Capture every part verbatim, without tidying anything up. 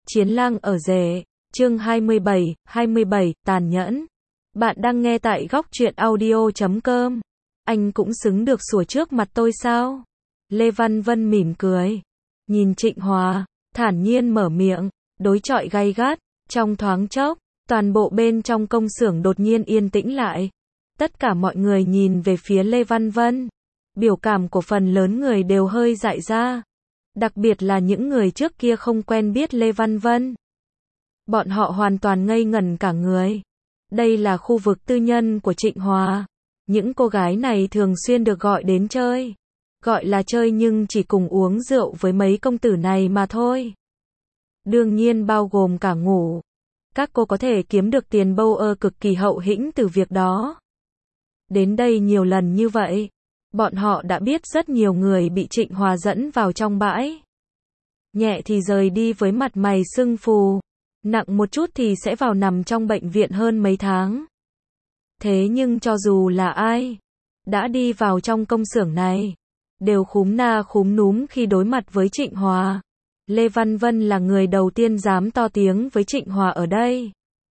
Chiến lang ở rể, chương hai mươi bảy, hai mươi bảy, tàn nhẫn. Bạn đang nghe tại góc truyện audio chấm com. Anh cũng xứng được sủa trước mặt tôi sao? Lê Văn Vân mỉm cười. Nhìn Trịnh Hòa, thản nhiên mở miệng, đối chọi gay gắt. Trong thoáng chốc, toàn bộ bên trong công xưởng đột nhiên yên tĩnh lại. Tất cả mọi người nhìn về phía Lê Văn Vân. Biểu cảm của phần lớn người đều hơi dại ra. Đặc biệt là những người trước kia không quen biết Lê Văn Vân. Bọn họ hoàn toàn ngây ngẩn cả người. Đây là khu vực tư nhân của Trịnh Hòa. Những cô gái này thường xuyên được gọi đến chơi. Gọi là chơi nhưng chỉ cùng uống rượu với mấy công tử này mà thôi. Đương nhiên bao gồm cả ngủ. Các cô có thể kiếm được tiền bâu ơ cực kỳ hậu hĩnh từ việc đó. Đến đây nhiều lần như vậy. Bọn họ đã biết rất nhiều người bị Trịnh Hòa dẫn vào trong bãi. Nhẹ thì rời đi với mặt mày sưng phù. Nặng một chút thì sẽ vào nằm trong bệnh viện hơn mấy tháng. Thế nhưng cho dù là ai đã đi vào trong công xưởng này, đều khúm na khúm núm khi đối mặt với Trịnh Hòa. Lê Văn Vân là người đầu tiên dám to tiếng với Trịnh Hòa ở đây.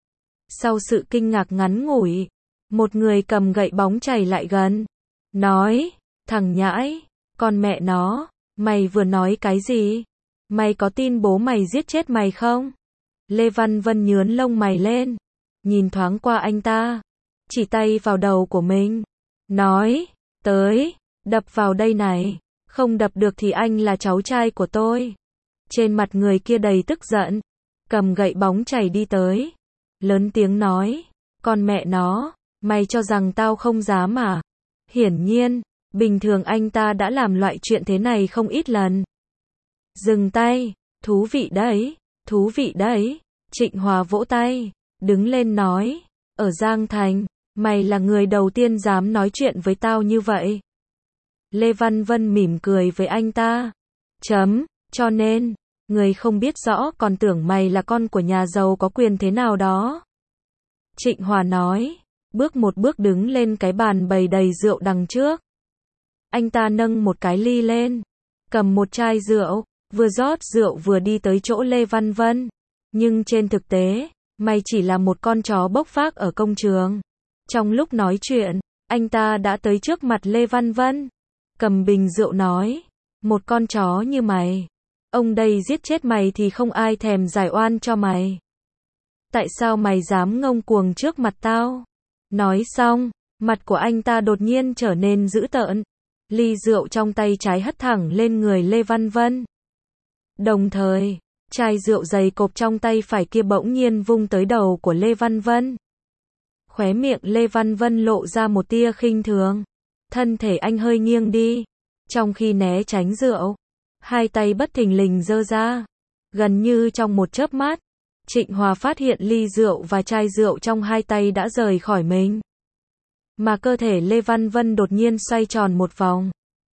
Sau sự kinh ngạc ngắn ngủi, một người cầm gậy bóng chảy lại gần. Nói, thằng nhãi, con mẹ nó, mày vừa nói cái gì? Mày có tin bố mày giết chết mày không? Lê Văn Vân nhướn lông mày lên, nhìn thoáng qua anh ta, chỉ tay vào đầu của mình, nói, tới, đập vào đây này, không đập được thì anh là cháu trai của tôi. Trên mặt người kia đầy tức giận, cầm gậy bóng chảy đi tới, lớn tiếng nói, con mẹ nó, mày cho rằng tao không dám à? Hiển nhiên, bình thường anh ta đã làm loại chuyện thế này không ít lần. Dừng tay, thú vị đấy, thú vị đấy. Trịnh Hòa vỗ tay, đứng lên nói, ở Giang Thành, mày là người đầu tiên dám nói chuyện với tao như vậy. Lê Văn Vân mỉm cười với anh ta. Chấm, cho nên, người không biết rõ còn tưởng mày là con của nhà giàu có quyền thế nào đó. Trịnh Hòa nói, bước một bước đứng lên cái bàn bày đầy rượu đằng trước. Anh ta nâng một cái ly lên, cầm một chai rượu, vừa rót rượu vừa đi tới chỗ Lê Văn Vân. Nhưng trên thực tế, mày chỉ là một con chó bốc phác ở công trường. Trong lúc nói chuyện, anh ta đã tới trước mặt Lê Văn Vân. Cầm bình rượu nói, một con chó như mày, ông đây giết chết mày thì không ai thèm giải oan cho mày. Tại sao mày dám ngông cuồng trước mặt tao? Nói xong, mặt của anh ta đột nhiên trở nên dữ tợn. Ly rượu trong tay trái hất thẳng lên người Lê Văn Vân. Đồng thời, chai rượu dày cộp trong tay phải kia bỗng nhiên vung tới đầu của Lê Văn Vân. Khóe miệng Lê Văn Vân lộ ra một tia khinh thường. Thân thể anh hơi nghiêng đi. Trong khi né tránh rượu, hai tay bất thình lình giơ ra. Gần như trong một chớp mắt, Trịnh Hòa phát hiện ly rượu và chai rượu trong hai tay đã rời khỏi mình. Mà cơ thể Lê Văn Vân đột nhiên xoay tròn một vòng.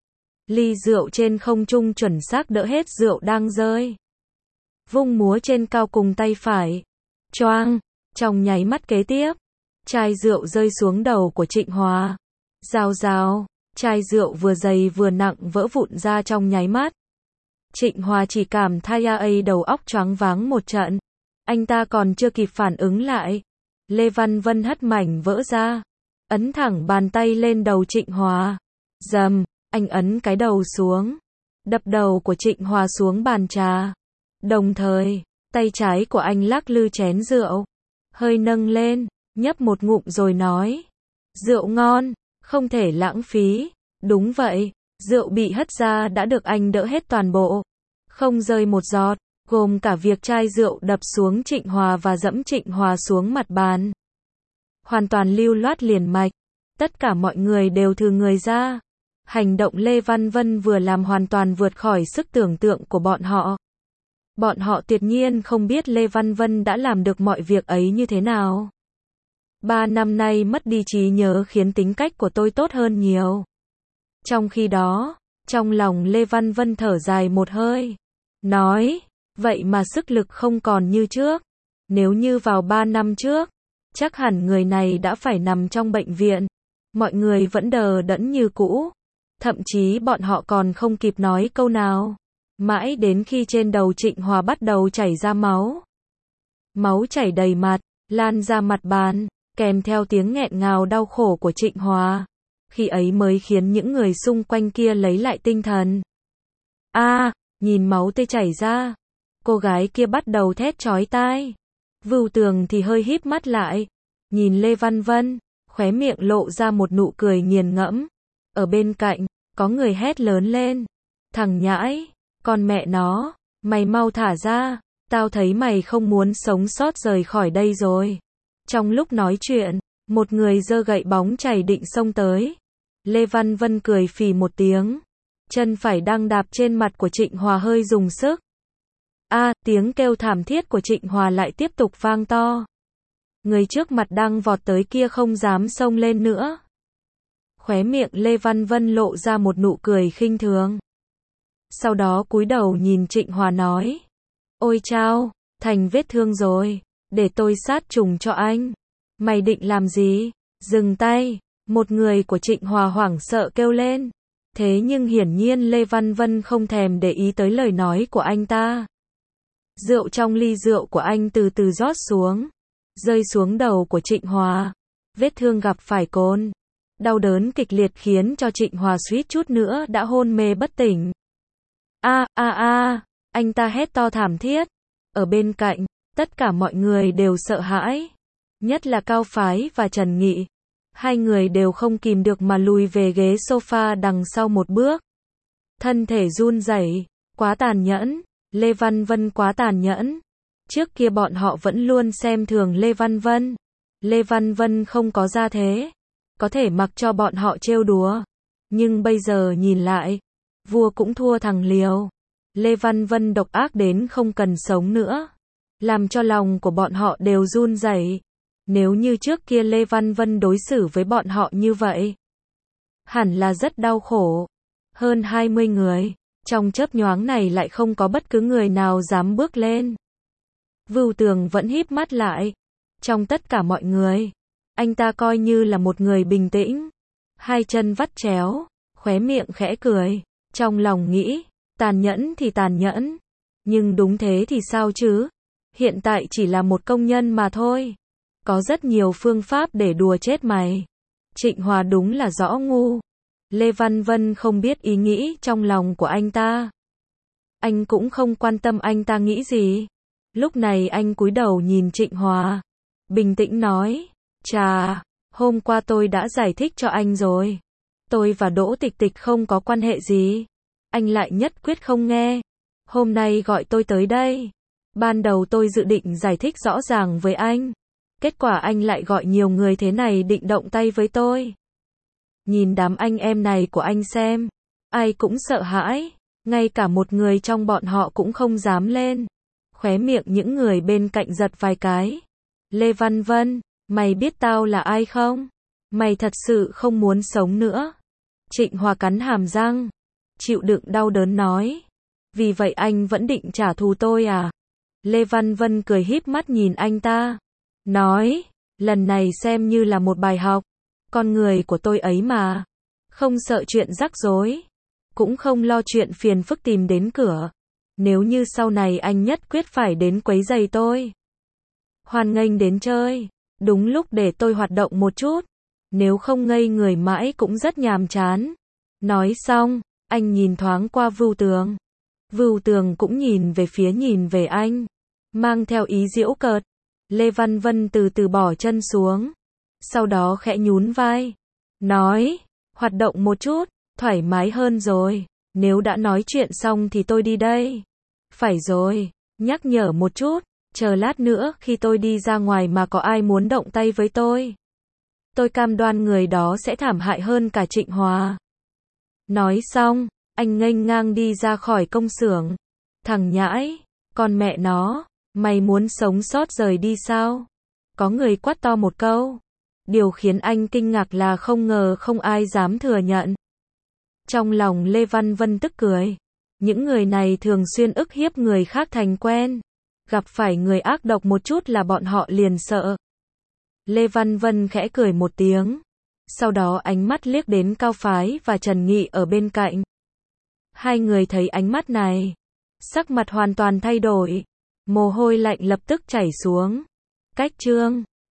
Ly rượu trên không trung chuẩn xác đỡ hết rượu đang rơi. Vung múa trên cao cùng tay phải. Choang, trong nháy mắt kế tiếp, chai rượu rơi xuống đầu của Trịnh Hòa. Rào rào, chai rượu vừa dày vừa nặng vỡ vụn ra trong nháy mắt. Trịnh Hòa chỉ cảm thấy a đầu óc choáng váng một trận. Anh ta còn chưa kịp phản ứng lại. Lê Văn Vân hất mảnh vỡ ra. Ấn thẳng bàn tay lên đầu Trịnh Hòa. Dầm, anh ấn cái đầu xuống. Đập đầu của Trịnh Hòa xuống bàn trà. Đồng thời, tay trái của anh lắc lư chén rượu. Hơi nâng lên, nhấp một ngụm rồi nói. Rượu ngon, không thể lãng phí. Đúng vậy, rượu bị hất ra đã được anh đỡ hết toàn bộ. Không rơi một giọt, gồm cả việc chai rượu đập xuống Trịnh Hòa và dẫm Trịnh Hòa xuống mặt bàn. Hoàn toàn lưu loát liền mạch. Tất cả mọi người đều thừ người ra. Hành động Lê Văn Vân vừa làm hoàn toàn vượt khỏi sức tưởng tượng của bọn họ. Bọn họ tuyệt nhiên không biết Lê Văn Vân đã làm được mọi việc ấy như thế nào. Ba năm nay mất đi trí nhớ khiến tính cách của tôi tốt hơn nhiều. Trong khi đó, trong lòng Lê Văn Vân thở dài một hơi. Nói, vậy mà sức lực không còn như trước. Nếu như vào ba năm trước, chắc hẳn người này đã phải nằm trong bệnh viện. Mọi người vẫn đờ đẫn như cũ. Thậm chí bọn họ còn không kịp nói câu nào. Mãi đến khi trên đầu Trịnh Hòa bắt đầu chảy ra máu. Máu chảy đầy mặt, lan ra mặt bàn, kèm theo tiếng nghẹn ngào đau khổ của Trịnh Hòa. Khi ấy mới khiến những người xung quanh kia lấy lại tinh thần. A, à, nhìn máu tươi chảy ra. Cô gái kia bắt đầu thét chói tai. Vưu Tường thì hơi híp mắt lại, nhìn Lê Văn Vân, khóe miệng lộ ra một nụ cười nghiền ngẫm. Ở bên cạnh, có người hét lớn lên. Thằng nhãi, con mẹ nó, mày mau thả ra, tao thấy mày không muốn sống sót rời khỏi đây rồi. Trong lúc nói chuyện, một người giơ gậy bóng chảy định xông tới. Lê Văn Vân cười phì một tiếng. Chân phải đang đạp trên mặt của Trịnh Hòa hơi dùng sức. A, à, tiếng kêu thảm thiết của Trịnh Hòa lại tiếp tục vang to. Người trước mặt đang vọt tới kia không dám xông lên nữa. Khóe miệng Lê Văn Vân lộ ra một nụ cười khinh thường. Sau đó cúi đầu nhìn Trịnh Hòa nói. Ôi chao, thành vết thương rồi, để tôi sát trùng cho anh. Mày định làm gì? Dừng tay, một người của Trịnh Hòa hoảng sợ kêu lên. Thế nhưng hiển nhiên Lê Văn Vân không thèm để ý tới lời nói của anh ta. Rượu trong ly rượu của anh từ từ rót xuống, rơi xuống đầu của Trịnh Hòa. Vết thương gặp phải cồn. Đau đớn kịch liệt khiến cho Trịnh Hòa suýt chút nữa đã hôn mê bất tỉnh. A a a, anh ta hét to thảm thiết. Ở bên cạnh, tất cả mọi người đều sợ hãi. Nhất là Cao Phái và Trần Nghị. Hai người đều không kìm được mà lùi về ghế sofa đằng sau một bước. Thân thể run rẩy, quá tàn nhẫn. Lê Văn Vân quá tàn nhẫn. Trước kia bọn họ vẫn luôn xem thường Lê Văn Vân. Lê Văn Vân không có gia thế, có thể mặc cho bọn họ trêu đùa. Nhưng bây giờ nhìn lại, vua cũng thua thằng liều. Lê Văn Vân độc ác đến không cần sống nữa, làm cho lòng của bọn họ đều run rẩy. Nếu như trước kia Lê Văn Vân đối xử với bọn họ như vậy, hẳn là rất đau khổ. Hơn hai mươi người, trong chớp nhoáng này lại không có bất cứ người nào dám bước lên. Vưu Tường vẫn híp mắt lại. Trong tất cả mọi người, anh ta coi như là một người bình tĩnh. Hai chân vắt chéo, khóe miệng khẽ cười. Trong lòng nghĩ, tàn nhẫn thì tàn nhẫn. Nhưng đúng thế thì sao chứ? Hiện tại chỉ là một công nhân mà thôi. Có rất nhiều phương pháp để đùa chết mày. Trịnh Hòa đúng là rõ ngu. Lê Văn Vân không biết ý nghĩ trong lòng của anh ta. Anh cũng không quan tâm anh ta nghĩ gì. Lúc này anh cúi đầu nhìn Trịnh Hòa, bình tĩnh nói, chà, hôm qua tôi đã giải thích cho anh rồi. Tôi và Đỗ Tịch Tịch không có quan hệ gì. Anh lại nhất quyết không nghe. Hôm nay gọi tôi tới đây. Ban đầu tôi dự định giải thích rõ ràng với anh. Kết quả anh lại gọi nhiều người thế này định động tay với tôi. Nhìn đám anh em này của anh xem, ai cũng sợ hãi, ngay cả một người trong bọn họ cũng không dám lên. Khóe miệng những người bên cạnh giật vài cái. Lê Văn Vân, mày biết tao là ai không? Mày thật sự không muốn sống nữa. Trịnh Hòa cắn hàm răng, chịu đựng đau đớn nói. Vì vậy anh vẫn định trả thù tôi à? Lê Văn Vân cười híp mắt nhìn anh ta, nói, lần này xem như là một bài học. Con người của tôi ấy mà, không sợ chuyện rắc rối, cũng không lo chuyện phiền phức tìm đến cửa. Nếu như sau này anh nhất quyết phải đến quấy rầy tôi, hoan nghênh đến chơi, đúng lúc để tôi hoạt động một chút. Nếu không ngây người mãi cũng rất nhàm chán. Nói xong, anh nhìn thoáng qua Vưu Tường. Vưu Tường cũng nhìn về phía nhìn về anh, mang theo ý giễu cợt. Lê Văn Vân từ từ bỏ chân xuống, sau đó khẽ nhún vai, nói, hoạt động một chút, thoải mái hơn rồi. Nếu đã nói chuyện xong thì tôi đi đây. Phải rồi, nhắc nhở một chút, chờ lát nữa khi tôi đi ra ngoài mà có ai muốn động tay với tôi, tôi cam đoan người đó sẽ thảm hại hơn cả Trịnh Hòa. Nói xong, anh nghênh ngang đi ra khỏi công xưởng. Thằng nhãi, con mẹ nó, mày muốn sống sót rời đi sao? Có người quát to một câu. Điều khiến anh kinh ngạc là không ngờ không ai dám thừa nhận. Trong lòng Lê Văn Vân tức cười. Những người này thường xuyên ức hiếp người khác thành quen. Gặp phải người ác độc một chút là bọn họ liền sợ. Lê Văn Vân khẽ cười một tiếng. Sau đó ánh mắt liếc đến Cao Phái và Trần Nghị ở bên cạnh. Hai người thấy ánh mắt này, Sắc mặt hoàn toàn thay đổi. Mồ hôi lạnh lập tức chảy xuống. Cách Trương